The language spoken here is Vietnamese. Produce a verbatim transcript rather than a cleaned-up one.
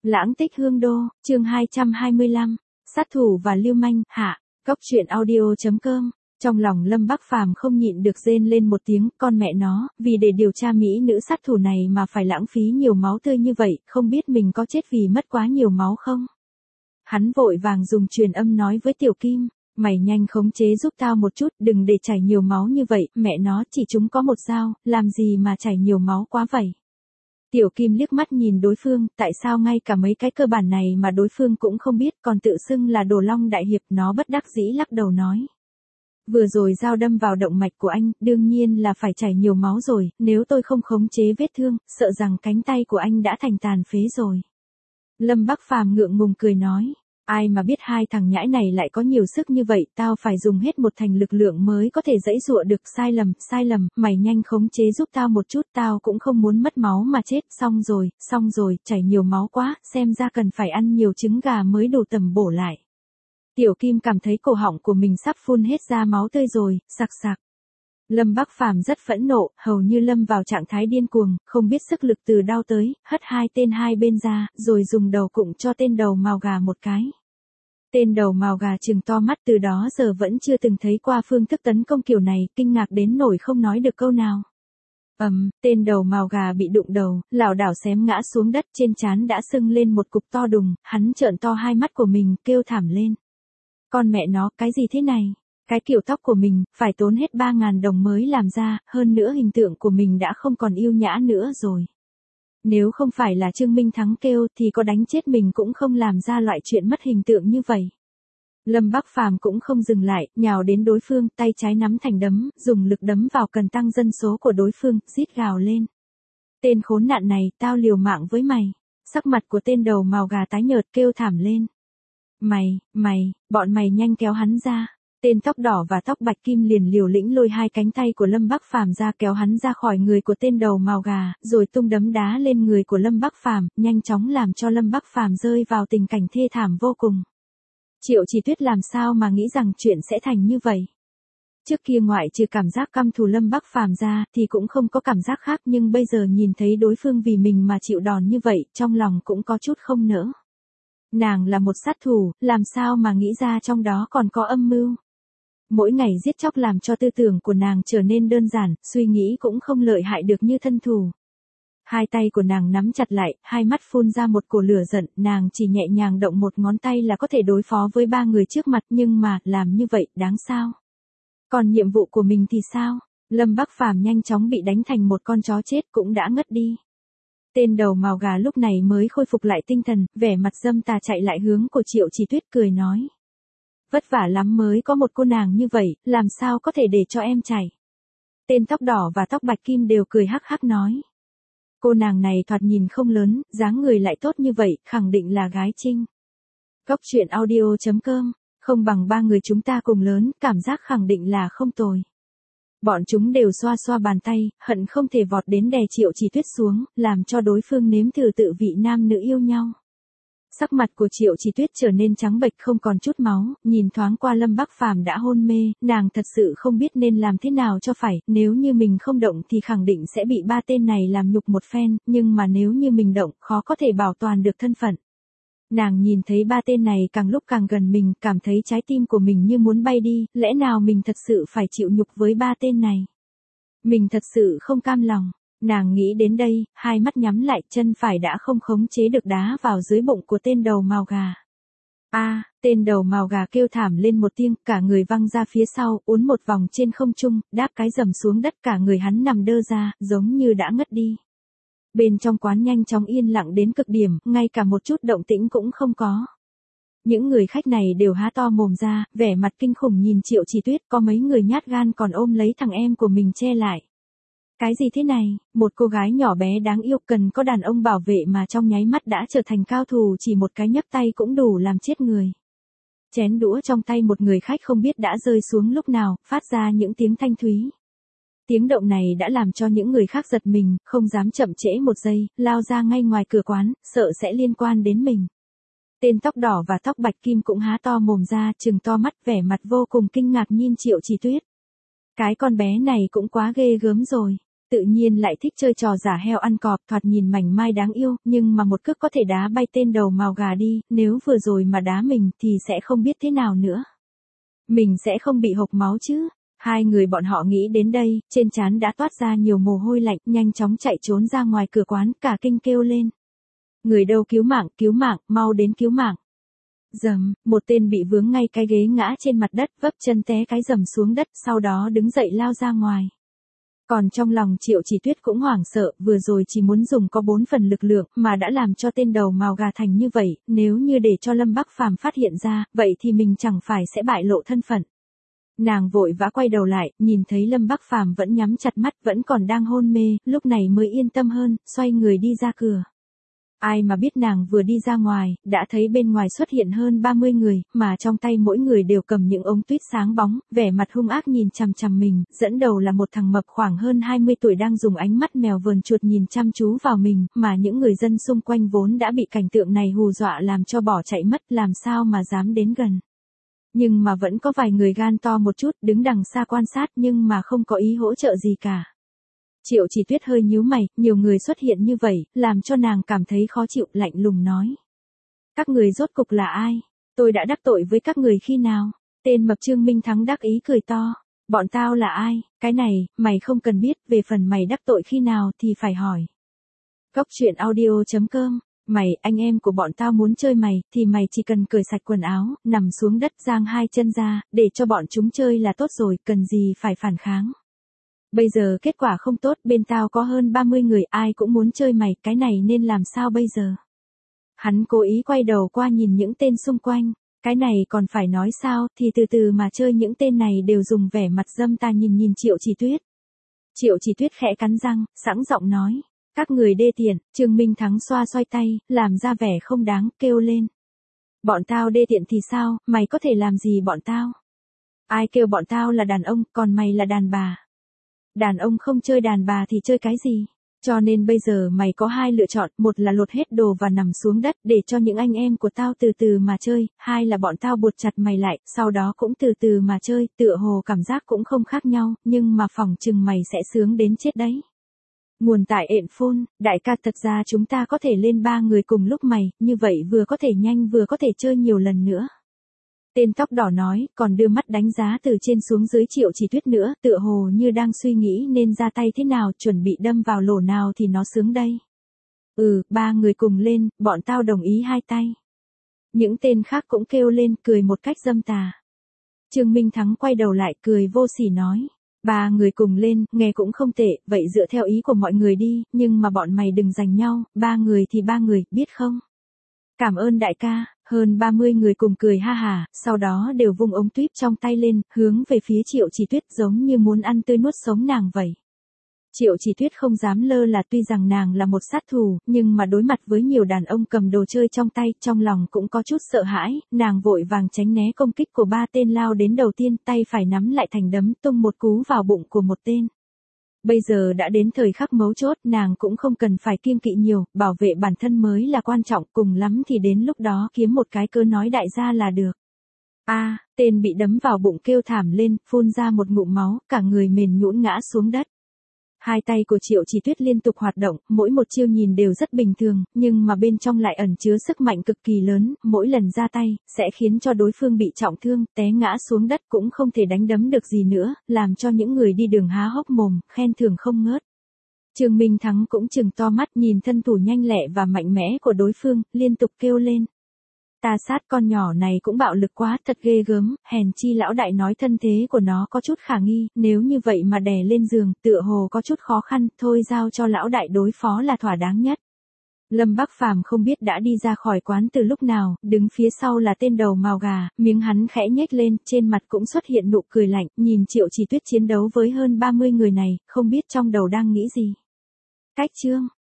Lãng tích hương đô, chương hai trăm hai mươi lăm, sát thủ và lưu manh, hạ, góc truyện audio.com. Trong lòng Lâm Bắc Phàm không nhịn được rên lên một tiếng, con mẹ nó, vì để điều tra mỹ nữ sát thủ này mà phải lãng phí nhiều máu tươi như vậy, không biết mình có chết vì mất quá nhiều máu không? Hắn vội vàng dùng truyền âm nói với Tiểu Kim, mày nhanh khống chế giúp tao một chút, đừng để chảy nhiều máu như vậy, mẹ nó chỉ chúng có một dao, làm gì mà chảy nhiều máu quá vậy? Tiểu Kim liếc mắt nhìn đối phương, tại sao ngay cả mấy cái cơ bản này mà đối phương cũng không biết, còn tự xưng là Đồ Long đại hiệp, nó bất đắc dĩ lắc đầu nói. Vừa rồi dao đâm vào động mạch của anh, đương nhiên là phải chảy nhiều máu rồi, nếu tôi không khống chế vết thương, sợ rằng cánh tay của anh đã thành tàn phế rồi. Lâm Bắc Phàm ngượng ngùng cười nói, ai mà biết hai thằng nhãi này lại có nhiều sức như vậy, tao phải dùng hết một thành lực lượng mới có thể giãy giụa được. Sai lầm, sai lầm, mày nhanh khống chế giúp tao một chút, tao cũng không muốn mất máu mà chết. Xong rồi, xong rồi, chảy nhiều máu quá, xem ra cần phải ăn nhiều trứng gà mới đủ tầm bổ lại. Tiểu Kim cảm thấy cổ họng của mình sắp phun hết ra máu tươi rồi, sặc sặc. Lâm Bắc Phàm rất phẫn nộ, hầu như lâm vào trạng thái điên cuồng, không biết sức lực từ đâu tới, hất hai tên hai bên ra, rồi dùng đầu cụng cho tên đầu mào gà một cái. Tên đầu mào gà trừng to mắt, từ đó giờ vẫn chưa từng thấy qua phương thức tấn công kiểu này, kinh ngạc đến nỗi không nói được câu nào. Ầm, um, tên đầu mào gà bị đụng đầu, lảo đảo xém ngã xuống đất, trên trán đã sưng lên một cục to đùng, hắn trợn to hai mắt của mình, kêu thảm lên. Con mẹ nó, cái gì thế này? Cái kiểu tóc của mình, phải tốn hết ba ngàn đồng mới làm ra, hơn nữa hình tượng của mình đã không còn yêu nhã nữa rồi. Nếu không phải là Trương Minh Thắng kêu thì có đánh chết mình cũng không làm ra loại chuyện mất hình tượng như vậy. Lâm Bắc Phàm cũng không dừng lại, nhào đến đối phương, tay trái nắm thành đấm, dùng lực đấm vào cần tăng dân số của đối phương, rít gào lên. Tên khốn nạn này, tao liều mạng với mày. Sắc mặt của tên đầu mào gà tái nhợt, kêu thảm lên. Mày, mày, bọn mày nhanh kéo hắn ra. Tên tóc đỏ và tóc bạch kim liền liều lĩnh lôi hai cánh tay của Lâm Bắc Phàm ra, kéo hắn ra khỏi người của tên đầu mào gà, rồi tung đấm đá lên người của Lâm Bắc Phàm, nhanh chóng làm cho Lâm Bắc Phàm rơi vào tình cảnh thê thảm vô cùng. Triệu Chỉ Tuyết làm sao mà nghĩ rằng chuyện sẽ thành như vậy? Trước kia ngoại trừ cảm giác căm thù Lâm Bắc Phàm ra thì cũng không có cảm giác khác, nhưng bây giờ nhìn thấy đối phương vì mình mà chịu đòn như vậy, trong lòng cũng có chút không nỡ. Nàng là một sát thủ, làm sao mà nghĩ ra trong đó còn có âm mưu? Mỗi ngày giết chóc làm cho tư tưởng của nàng trở nên đơn giản, suy nghĩ cũng không lợi hại được như thân thủ. Hai tay của nàng nắm chặt lại, hai mắt phun ra một cổ lửa giận, nàng chỉ nhẹ nhàng động một ngón tay là có thể đối phó với ba người trước mặt, nhưng mà, làm như vậy, đáng sao? Còn nhiệm vụ của mình thì sao? Lâm Bắc Phàm nhanh chóng bị đánh thành một con chó chết, cũng đã ngất đi. Tên đầu mào gà lúc này mới khôi phục lại tinh thần, vẻ mặt dâm tà chạy lại hướng của Triệu Chỉ Tuyết, cười nói. Vất vả lắm mới có một cô nàng như vậy, làm sao có thể để cho em chạy. Tên tóc đỏ và tóc bạch kim đều cười hắc hắc nói. Cô nàng này thoạt nhìn không lớn, dáng người lại tốt như vậy, khẳng định là gái trinh. Góc truyện audio.com, không bằng ba người chúng ta cùng lớn, cảm giác khẳng định là không tồi. Bọn chúng đều xoa xoa bàn tay, hận không thể vọt đến đè Triệu Chỉ Tuyết xuống, làm cho đối phương nếm thử tự vị nam nữ yêu nhau. Sắc mặt của Triệu Chỉ Tuyết trở nên trắng bệch không còn chút máu, nhìn thoáng qua Lâm Bắc Phàm đã hôn mê, nàng thật sự không biết nên làm thế nào cho phải, nếu như mình không động thì khẳng định sẽ bị ba tên này làm nhục một phen, nhưng mà nếu như mình động, khó có thể bảo toàn được thân phận. Nàng nhìn thấy ba tên này càng lúc càng gần mình, cảm thấy trái tim của mình như muốn bay đi, lẽ nào mình thật sự phải chịu nhục với ba tên này? Mình thật sự không cam lòng. Nàng nghĩ đến đây, hai mắt nhắm lại, chân phải đã không khống chế được đá vào dưới bụng của tên đầu mào gà. A, à, tên đầu mào gà kêu thảm lên một tiếng, cả người văng ra phía sau, uốn một vòng trên không trung, đáp cái rầm xuống đất, cả người hắn nằm đơ ra, giống như đã ngất đi. Bên trong quán nhanh chóng yên lặng đến cực điểm, ngay cả một chút động tĩnh cũng không có. Những người khách này đều há to mồm ra, vẻ mặt kinh khủng nhìn Triệu Chỉ Tuyết, có mấy người nhát gan còn ôm lấy thằng em của mình che lại. Cái gì thế này, một cô gái nhỏ bé đáng yêu cần có đàn ông bảo vệ mà trong nháy mắt đã trở thành cao thủ, chỉ một cái nhấc tay cũng đủ làm chết người. Chén đũa trong tay một người khách không biết đã rơi xuống lúc nào, phát ra những tiếng thanh thúy. Tiếng động này đã làm cho những người khác giật mình, không dám chậm trễ một giây, lao ra ngay ngoài cửa quán, sợ sẽ liên quan đến mình. Tên tóc đỏ và tóc bạch kim cũng há to mồm ra, trừng to mắt, vẻ mặt vô cùng kinh ngạc nhìn Triệu Chỉ Tuyết. Cái con bé này cũng quá ghê gớm rồi. tự nhiên lại thích chơi trò giả heo ăn cọp, thoạt nhìn mảnh mai đáng yêu, nhưng mà một cước có thể đá bay tên đầu mào gà đi, nếu vừa rồi mà đá mình thì sẽ không biết thế nào nữa. Mình sẽ không bị hộc máu chứ. Hai người bọn họ nghĩ đến đây, trên trán đã toát ra nhiều mồ hôi lạnh, nhanh chóng chạy trốn ra ngoài cửa quán, cả kinh kêu lên. Người đâu, cứu mạng, cứu mạng, mau đến cứu mạng. Dầm, một tên bị vướng ngay cái ghế ngã trên mặt đất, vấp chân té cái dầm xuống đất, sau đó đứng dậy lao ra ngoài. Còn trong lòng Triệu Chỉ Tuyết cũng hoảng sợ, vừa rồi chỉ muốn dùng có bốn phần lực lượng mà đã làm cho tên đầu mào gà thành như vậy, nếu như để cho Lâm Bắc Phàm phát hiện ra, vậy thì mình chẳng phải sẽ bại lộ thân phận. Nàng vội vã quay đầu lại, nhìn thấy Lâm Bắc Phàm vẫn nhắm chặt mắt, vẫn còn đang hôn mê, lúc này mới yên tâm hơn, xoay người đi ra cửa. Ai mà biết nàng vừa đi ra ngoài, đã thấy bên ngoài xuất hiện hơn ba mươi người, mà trong tay mỗi người đều cầm những ống tuyết sáng bóng, vẻ mặt hung ác nhìn chằm chằm mình, dẫn đầu là một thằng mập khoảng hơn hai mươi tuổi đang dùng ánh mắt mèo vờn chuột nhìn chăm chú vào mình, mà những người dân xung quanh vốn đã bị cảnh tượng này hù dọa làm cho bỏ chạy mất, làm sao mà dám đến gần. Nhưng mà vẫn có vài người gan to một chút, đứng đằng xa quan sát nhưng mà không có ý hỗ trợ gì cả. Triệu Chỉ Tuyết hơi nhíu mày, nhiều người xuất hiện như vậy, làm cho nàng cảm thấy khó chịu, lạnh lùng nói. Các người rốt cục là ai? Tôi đã đắc tội với các người khi nào? Tên mập Trương Minh Thắng đắc ý cười to. Bọn tao là ai? Cái này, mày không cần biết, về phần mày đắc tội khi nào thì phải hỏi. Cốc truyện audio chấm com. Mày, anh em của bọn tao muốn chơi mày, thì mày chỉ cần cởi sạch quần áo, nằm xuống đất giang hai chân ra, để cho bọn chúng chơi là tốt rồi, cần gì phải phản kháng. Bây giờ kết quả không tốt, bên tao có hơn ba mươi người, ai cũng muốn chơi mày, cái này nên làm sao bây giờ? Hắn cố ý quay đầu qua nhìn những tên xung quanh, cái này còn phải nói sao, thì từ từ mà chơi. Những tên này đều dùng vẻ mặt dâm tà nhìn nhìn Triệu Chỉ Tuyết. Triệu Chỉ Tuyết khẽ cắn răng, sẵn giọng nói. Các người đê tiện. Trương Minh Thắng xoa xoay tay, làm ra vẻ không đáng, kêu lên. Bọn tao đê tiện thì sao, mày có thể làm gì bọn tao? Ai kêu bọn tao là đàn ông, còn mày là đàn bà? Đàn ông không chơi đàn bà thì chơi cái gì? Cho nên bây giờ mày có hai lựa chọn, một là lột hết đồ và nằm xuống đất để cho những anh em của tao từ từ mà chơi, hai là bọn tao buộc chặt mày lại, sau đó cũng từ từ mà chơi, tựa hồ cảm giác cũng không khác nhau, nhưng mà phỏng chừng mày sẽ sướng đến chết đấy. Nguồn tại ện phone, đại ca thật ra chúng ta có thể lên ba người cùng lúc mày, như vậy vừa có thể nhanh vừa có thể chơi nhiều lần nữa. Tên tóc đỏ nói, còn đưa mắt đánh giá từ trên xuống dưới Triệu Chỉ Tuyết nữa, tựa hồ như đang suy nghĩ nên ra tay thế nào, chuẩn bị đâm vào lỗ nào thì nó sướng đây. Ừ, ba người cùng lên, bọn tao đồng ý hai tay. Những tên khác cũng kêu lên, cười một cách dâm tà. Trương Minh Thắng quay đầu lại, cười vô sỉ nói. Ba người cùng lên, nghe cũng không tệ, vậy dựa theo ý của mọi người đi, nhưng mà bọn mày đừng giành nhau, ba người thì ba người, biết không? Cảm ơn đại ca. Hơn ba mươi người cùng cười ha hả, sau đó đều vung ống tuyếp trong tay lên, hướng về phía Triệu Chỉ Tuyết giống như muốn ăn tươi nuốt sống nàng vậy. Triệu Chỉ Tuyết không dám lơ là, tuy rằng nàng là một sát thủ, nhưng mà đối mặt với nhiều đàn ông cầm đồ chơi trong tay, trong lòng cũng có chút sợ hãi, nàng vội vàng tránh né công kích của ba tên lao đến. Đầu tiên tay phải nắm lại thành đấm, tung một cú vào bụng của một tên. Bây giờ đã đến thời khắc mấu chốt, nàng cũng không cần phải kiêng kỵ nhiều, bảo vệ bản thân mới là quan trọng, cùng lắm thì đến lúc đó kiếm một cái cớ nói đại gia là được. A, à, tên bị đấm vào bụng kêu thảm lên, phun ra một ngụm máu, cả người mềm nhũn ngã xuống đất. Hai tay của Triệu Chỉ Tuyết liên tục hoạt động, mỗi một chiêu nhìn đều rất bình thường, nhưng mà bên trong lại ẩn chứa sức mạnh cực kỳ lớn, mỗi lần ra tay, sẽ khiến cho đối phương bị trọng thương, té ngã xuống đất cũng không thể đánh đấm được gì nữa, làm cho những người đi đường há hốc mồm, khen thưởng không ngớt. Trương Minh Thắng cũng trừng to mắt nhìn thân thủ nhanh lẹ và mạnh mẽ của đối phương, liên tục kêu lên. Ta sát con nhỏ này cũng bạo lực quá, thật ghê gớm, hèn chi lão đại nói thân thế của nó có chút khả nghi, nếu như vậy mà đè lên giường, tựa hồ có chút khó khăn, thôi giao cho lão đại đối phó là thỏa đáng nhất. Lâm Bắc Phàm không biết đã đi ra khỏi quán từ lúc nào, đứng phía sau là tên đầu mào gà, miếng hắn khẽ nhếch lên, trên mặt cũng xuất hiện nụ cười lạnh, nhìn Triệu Chỉ Tuyết chiến đấu với hơn ba mươi người này, không biết trong đầu đang nghĩ gì. Cách chương